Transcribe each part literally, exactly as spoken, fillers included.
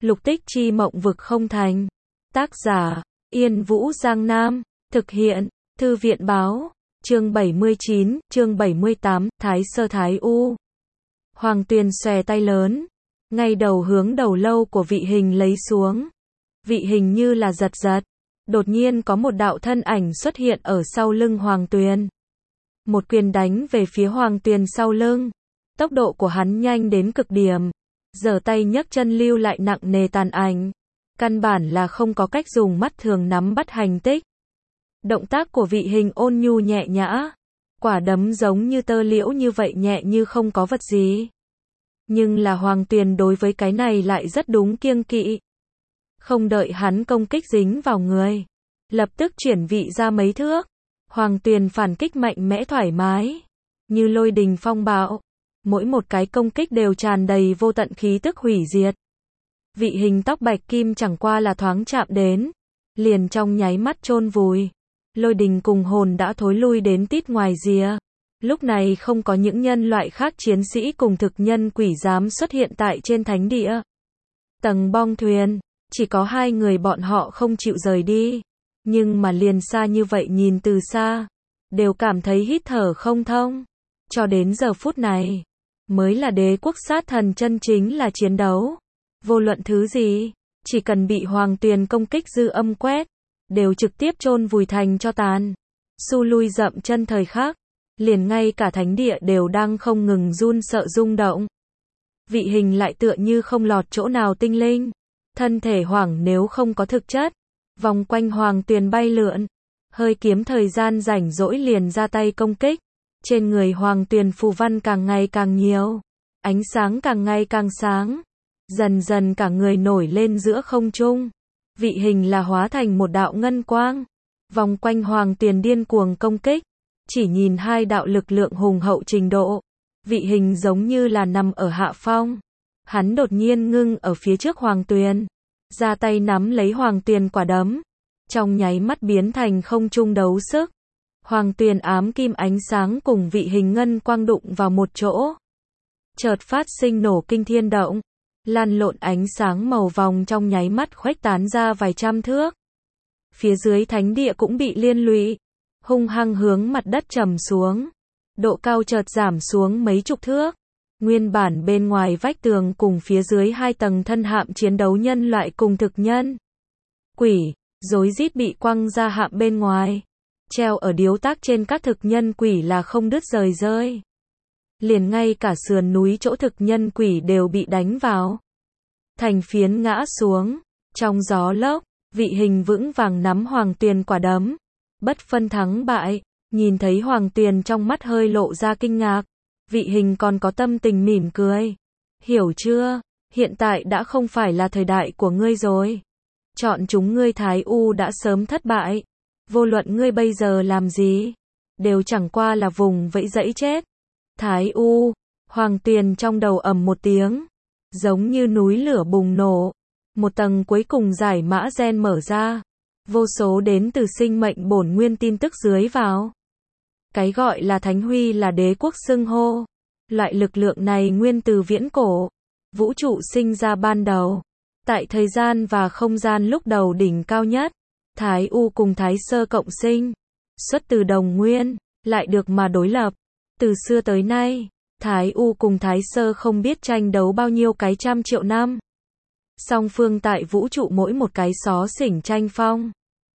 Lục tích chi mộng vực không thành. Tác giả, Yên Vũ Giang Nam. Thực hiện, Thư viện Báo. Chương bảy mươi chín, chương bảy mươi tám, Thái Sơ Thái U. Hoàng Tuyền xòe tay lớn, ngay đầu hướng đầu lâu của vị hình lấy xuống. Vị hình như là giật giật. Đột nhiên có một đạo thân ảnh xuất hiện ở sau lưng Hoàng Tuyền. Một quyền đánh về phía Hoàng Tuyền sau lưng. Tốc độ của hắn nhanh đến cực điểm. Giở tay nhấc chân lưu lại nặng nề tàn ảnh. Căn bản là không có cách dùng mắt thường nắm bắt hành tích. Động tác của vị hình ôn nhu nhẹ nhã. Quả đấm giống như tơ liễu như vậy nhẹ như không có vật gì. Nhưng là Hoàng Tuyền đối với cái này lại rất đúng kiêng kỵ. Không đợi hắn công kích dính vào người. Lập tức chuyển vị ra mấy thước. Hoàng Tuyền phản kích mạnh mẽ thoải mái. Như lôi đình phong bạo. Mỗi một cái công kích đều tràn đầy vô tận khí tức hủy diệt. Vị hình tóc bạch kim chẳng qua là thoáng chạm đến. Liền trong nháy mắt chôn vùi. Lôi đình cùng hồn đã thối lui đến tít ngoài rìa. Lúc này không có những nhân loại khác chiến sĩ cùng thực nhân quỷ dám xuất hiện tại trên thánh địa. Tầng bong thuyền, chỉ có hai người bọn họ không chịu rời đi. Nhưng mà liền xa như vậy nhìn từ xa, đều cảm thấy hít thở không thông. Cho đến giờ phút này, mới là đế quốc sát thần chân chính là chiến đấu. Vô luận thứ gì, chỉ cần bị Hoàng Tuyền công kích dư âm quét, đều trực tiếp chôn vùi thành cho tàn. Xu lui dậm chân thời khắc, liền ngay cả thánh địa đều đang không ngừng run sợ rung động. Vị hình lại tựa như không lọt chỗ nào tinh linh. Thân thể hoảng nếu không có thực chất. Vòng quanh Hoàng Tuyền bay lượn. Hơi kiếm thời gian rảnh rỗi liền ra tay công kích. Trên người Hoàng Tuyền phù văn càng ngày càng nhiều. Ánh sáng càng ngày càng sáng. Dần dần cả người nổi lên giữa không trung. Vị hình là hóa thành một đạo ngân quang. Vòng quanh Hoàng Tuyền điên cuồng công kích. Chỉ nhìn hai đạo lực lượng hùng hậu trình độ. Vị hình giống như là nằm ở hạ phong. Hắn đột nhiên ngưng ở phía trước Hoàng Tuyền. Ra tay nắm lấy Hoàng Tuyền quả đấm. Trong nháy mắt biến thành không trung đấu sức. Hoàng Tuyền ám kim ánh sáng cùng vị hình ngân quang đụng vào một chỗ. Chợt phát sinh nổ kinh thiên động. Lan lộn ánh sáng màu vòng trong nháy mắt khuếch tán ra vài trăm thước. Phía dưới thánh địa cũng bị liên lụy. Hung hăng hướng mặt đất trầm xuống. Độ cao chợt giảm xuống mấy chục thước. Nguyên bản bên ngoài vách tường cùng phía dưới hai tầng thân hạm chiến đấu nhân loại cùng thực nhân. Quỷ, rối rít bị quăng ra hạm bên ngoài. Treo ở điếu tác trên các thực nhân quỷ là không đứt rời rơi. Liền ngay cả sườn núi chỗ thực nhân quỷ đều bị đánh vào. Thành phiến ngã xuống. Trong gió lốc, vị hình vững vàng nắm Hoàng Tuyền quả đấm. Bất phân thắng bại, nhìn thấy Hoàng Tuyền trong mắt hơi lộ ra kinh ngạc. Vị hình còn có tâm tình mỉm cười. Hiểu chưa, hiện tại đã không phải là thời đại của ngươi rồi. Chọn chúng ngươi Thái U đã sớm thất bại. Vô luận ngươi bây giờ làm gì, đều chẳng qua là vùng vẫy dẫy chết. Thái U, Hoàng Tuyền trong đầu ầm một tiếng. Giống như núi lửa bùng nổ. Một tầng cuối cùng giải mã gen mở ra. Vô số đến từ sinh mệnh bổn nguyên tin tức dưới vào. Cái gọi là Thánh Huy là đế quốc xưng hô. Loại lực lượng này nguyên từ viễn cổ. Vũ trụ sinh ra ban đầu. Tại thời gian và không gian lúc đầu đỉnh cao nhất. Thái U cùng Thái Sơ cộng sinh. Xuất từ đồng nguyên, lại được mà đối lập. Từ xưa tới nay, Thái U cùng Thái Sơ không biết tranh đấu bao nhiêu cái trăm triệu năm. Song phương tại vũ trụ mỗi một cái xó xỉnh tranh phong.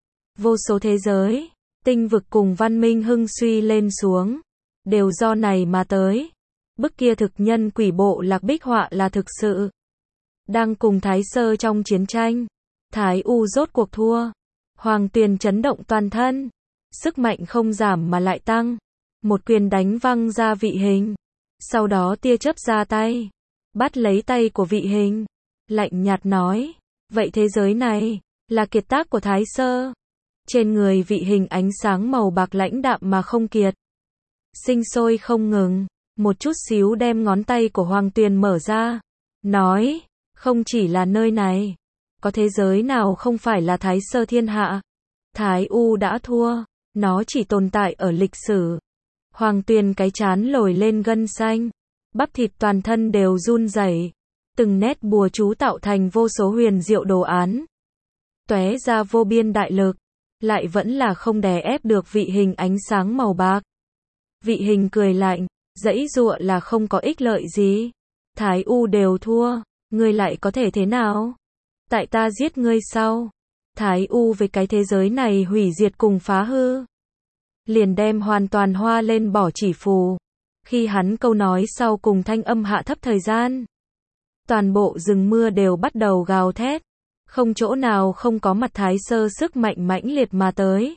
Vô số thế giới, tinh vực cùng văn minh hưng suy lên xuống. Đều do này mà tới. Bức kia thực nhân quỷ bộ lạc bích họa là thực sự. Đang cùng Thái Sơ trong chiến tranh. Thái U rốt cuộc thua. Hoàng Tuyền chấn động toàn thân. Sức mạnh không giảm mà lại tăng. Một quyền đánh văng ra vị hình. Sau đó tia chớp ra tay. Bắt lấy tay của vị hình. Lạnh nhạt nói. Vậy thế giới này, là kiệt tác của Thái Sơ. Trên người vị hình ánh sáng màu bạc lãnh đạm mà không kiệt. Sinh sôi không ngừng. Một chút xíu đem ngón tay của Hoàng Tuyền mở ra. Nói, không chỉ là nơi này. Có thế giới nào không phải là Thái Sơ thiên hạ. Thái U đã thua. Nó chỉ tồn tại ở lịch sử. Hoàng Tuyền cái trán lồi lên gân xanh. Bắp thịt toàn thân đều run rẩy. từng nét bùa chú tạo thành vô số huyền diệu đồ án, tóe ra vô biên đại lực, lại vẫn là không đè ép được vị hình ánh sáng màu bạc. Vị hình cười lạnh, giãy giụa là không có ích lợi gì. Thái U đều thua, ngươi lại có thể thế nào? Tại ta giết ngươi sau. Thái U với cái thế giới này hủy diệt cùng phá hư. Liền đem hoàn toàn hoa lên bỏ chỉ phù. Khi hắn câu nói sau cùng thanh âm hạ thấp thời gian, toàn bộ rừng mưa đều bắt đầu gào thét. Không chỗ nào không có mặt Thái Sơ sức mạnh mãnh liệt mà tới.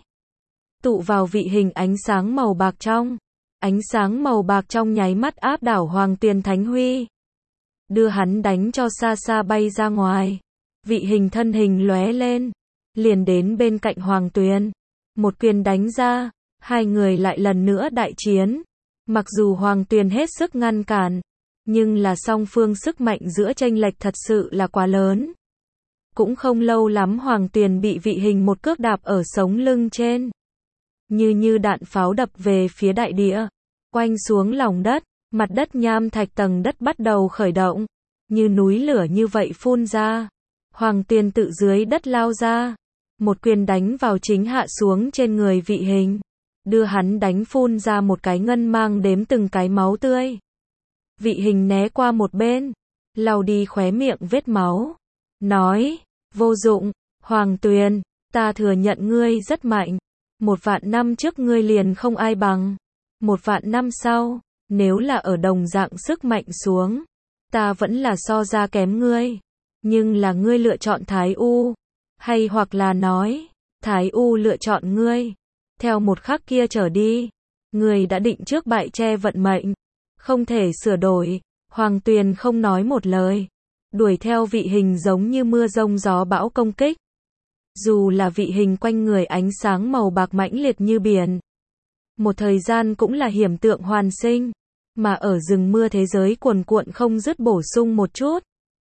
Tụ vào vị hình ánh sáng màu bạc trong. Ánh sáng màu bạc trong nháy mắt áp đảo Hoàng Tuyền Thánh Huy. Đưa hắn đánh cho xa xa bay ra ngoài. Vị hình thân hình lóe lên. Liền đến bên cạnh Hoàng Tuyền. Một quyền đánh ra. Hai người lại lần nữa đại chiến. Mặc dù Hoàng Tuyền hết sức ngăn cản. Nhưng là song phương sức mạnh giữa chênh lệch thật sự là quá lớn. Cũng không lâu lắm Hoàng Tuyền bị vị hình một cước đạp ở sống lưng trên. Như như đạn pháo đập về phía đại địa. Quanh xuống lòng đất. Mặt đất nham thạch tầng đất bắt đầu khởi động. Như núi lửa như vậy phun ra. Hoàng Tuyền tự dưới đất lao ra. Một quyền đánh vào chính hạ xuống trên người vị hình. Đưa hắn đánh phun ra một cái ngân mang đếm từng cái máu tươi. Vị hình né qua một bên. Lau đi khóe miệng vết máu. Nói, vô dụng, Hoàng Tuyền, ta thừa nhận ngươi rất mạnh. Một vạn năm trước ngươi liền không ai bằng. Một vạn năm sau, nếu là ở đồng dạng sức mạnh xuống, ta vẫn là so ra kém ngươi. Nhưng là ngươi lựa chọn Thái U. Hay hoặc là nói, Thái U lựa chọn ngươi. Theo một khắc kia trở đi, ngươi đã định trước bại che vận mệnh. Không thể sửa đổi. Hoàng Tuyền không nói một lời. Đuổi theo vị hình giống như mưa rông gió bão công kích. Dù là vị hình quanh người ánh sáng màu bạc mãnh liệt như biển. Một thời gian cũng là hiểm tượng hoàn sinh. Mà ở rừng mưa thế giới cuồn cuộn không dứt bổ sung một chút.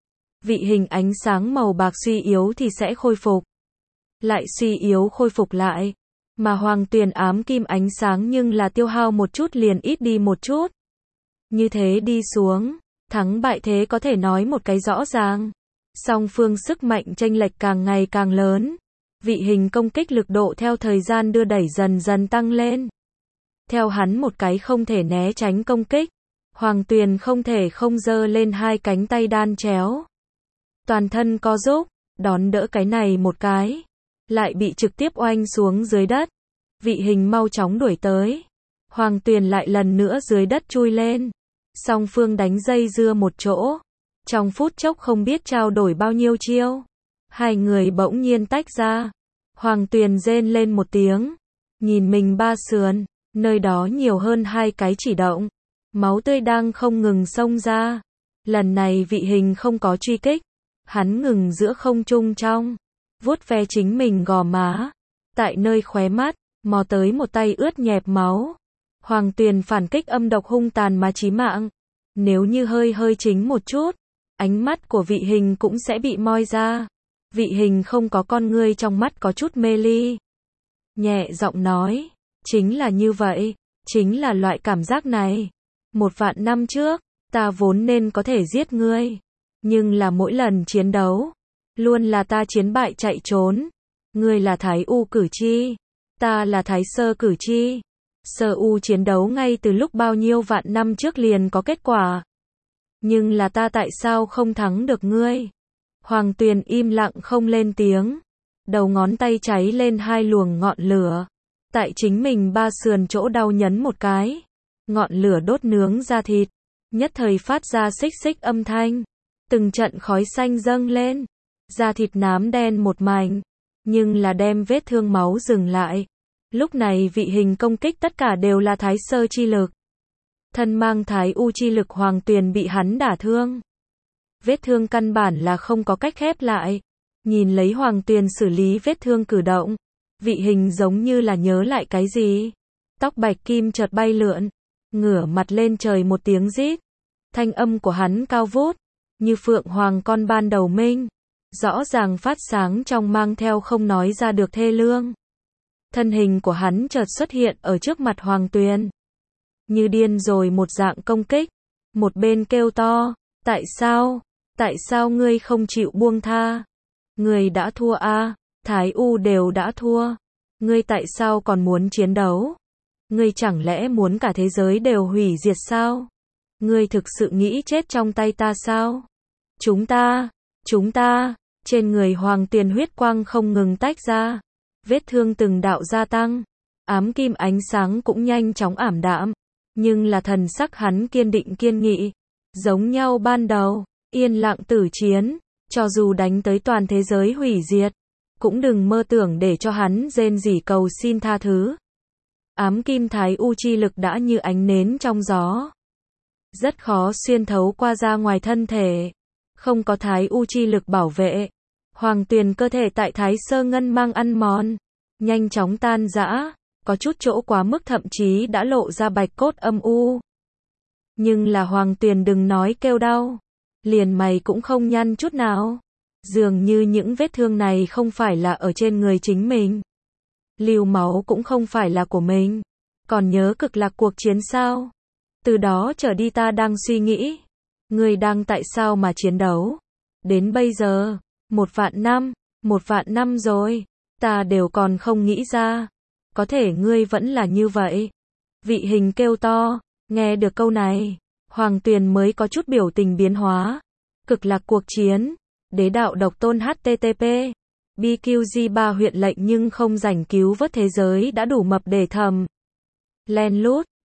Vị hình ánh sáng màu bạc suy yếu thì sẽ khôi phục. Lại suy yếu khôi phục lại. Mà Hoàng Tuyền ám kim ánh sáng nhưng là tiêu hao một chút liền ít đi một chút. Như thế đi xuống. Thắng bại thế có thể nói một cái rõ ràng. Song phương sức mạnh chênh lệch càng ngày càng lớn. Vị hình công kích lực độ theo thời gian đưa đẩy dần dần tăng lên. Theo hắn một cái không thể né tránh công kích. Hoàng Tuyền không thể không giơ lên hai cánh tay đan chéo. Toàn thân co giúp, đón đỡ cái này một cái. Lại bị trực tiếp oanh xuống dưới đất. Vị hình mau chóng đuổi tới. Hoàng Tuyền lại lần nữa dưới đất chui lên. Song phương đánh dây dưa một chỗ. Trong phút chốc không biết trao đổi bao nhiêu chiêu. Hai người bỗng nhiên tách ra. Hoàng Tuyền rên lên một tiếng. Nhìn mình ba sườn. Nơi đó nhiều hơn hai cái chỉ động. Máu tươi đang không ngừng xông ra. Lần này vị hình không có truy kích. Hắn ngừng giữa không trung trong. Vuốt ve chính mình gò má. Tại nơi khóe mắt. Mò tới một tay ướt nhẹp máu. Hoàng Tuyền phản kích âm độc hung tàn mà chí mạng. Nếu như hơi hơi chính một chút, ánh mắt của vị hình cũng sẽ bị moi ra. Vị hình không có con ngươi trong mắt có chút mê ly. Nhẹ giọng nói, chính là như vậy, chính là loại cảm giác này. Một vạn năm trước, ta vốn nên có thể giết ngươi. Nhưng là mỗi lần chiến đấu, luôn là ta chiến bại chạy trốn. Ngươi là Thái U cử chi, ta là Thái Sơ cử chi. Sơ U chiến đấu ngay từ lúc bao nhiêu vạn năm trước liền có kết quả. Nhưng là ta tại sao không thắng được ngươi? Hoàng Tuyền im lặng không lên tiếng. Đầu ngón tay cháy lên hai luồng ngọn lửa. Tại chính mình ba sườn chỗ đau nhấn một cái. Ngọn lửa đốt nướng da thịt. Nhất thời phát ra xích xích âm thanh. Từng trận khói xanh dâng lên. Da thịt nám đen một mảnh. Nhưng là đem vết thương máu dừng lại. Lúc này vị hình công kích tất cả đều là Thái Sơ chi lực. Thân mang Thái U chi lực Hoàng Tuyền bị hắn đả thương. Vết thương căn bản là không có cách khép lại. Nhìn lấy Hoàng Tuyền xử lý vết thương cử động. Vị hình giống như là nhớ lại cái gì. Tóc bạch kim chợt bay lượn. Ngửa mặt lên trời một tiếng rít. Thanh âm của hắn cao vút. Như phượng hoàng con ban đầu minh. Rõ ràng phát sáng trong mang theo không nói ra được thê lương. Thân hình của hắn chợt xuất hiện ở trước mặt Hoàng Tuyền. Như điên rồi một dạng công kích. Một bên kêu to. Tại sao? Tại sao ngươi không chịu buông tha? Ngươi đã thua a, Thái U đều đã thua. Ngươi tại sao còn muốn chiến đấu? Ngươi chẳng lẽ muốn cả thế giới đều hủy diệt sao? Ngươi thực sự nghĩ chết trong tay ta sao? Chúng ta, chúng ta, trên người Hoàng Tuyền huyết quang không ngừng tách ra. Vết thương từng đạo gia tăng. Ám kim ánh sáng cũng nhanh chóng ảm đạm. Nhưng là thần sắc hắn kiên định kiên nghị. Giống nhau ban đầu, yên lặng tử chiến. Cho dù đánh tới toàn thế giới hủy diệt, cũng đừng mơ tưởng để cho hắn rên rỉ cầu xin tha thứ. Ám kim Thái U chi lực đã như ánh nến trong gió. Rất khó xuyên thấu qua ra ngoài thân thể. Không có Thái U chi lực bảo vệ. Hoàng Tuyền cơ thể tại Thái Sơ Ngân mang ăn mòn. Nhanh chóng tan rã. Có chút chỗ quá mức thậm chí đã lộ ra bạch cốt âm u. Nhưng là Hoàng Tuyền đừng nói kêu đau. Liền mày cũng không nhăn chút nào. Dường như những vết thương này không phải là ở trên người chính mình. Lưu máu cũng không phải là của mình. Còn nhớ cực lạc cuộc chiến sao? Từ đó trở đi ta đang suy nghĩ. Ngươi đang tại sao mà chiến đấu? Đến bây giờ, một vạn năm, một vạn năm rồi. Ta đều còn không nghĩ ra. Có thể ngươi vẫn là như vậy. Vị Hình kêu to. Nghe được câu này, Hoàng Tuyền mới có chút biểu tình biến hóa. Cực lạc cuộc chiến. Đế đạo độc tôn hát tê tê pê. bê quy giê ba huyện lệnh nhưng không rảnh cứu vớt thế giới đã đủ mập để thầm. Len lút.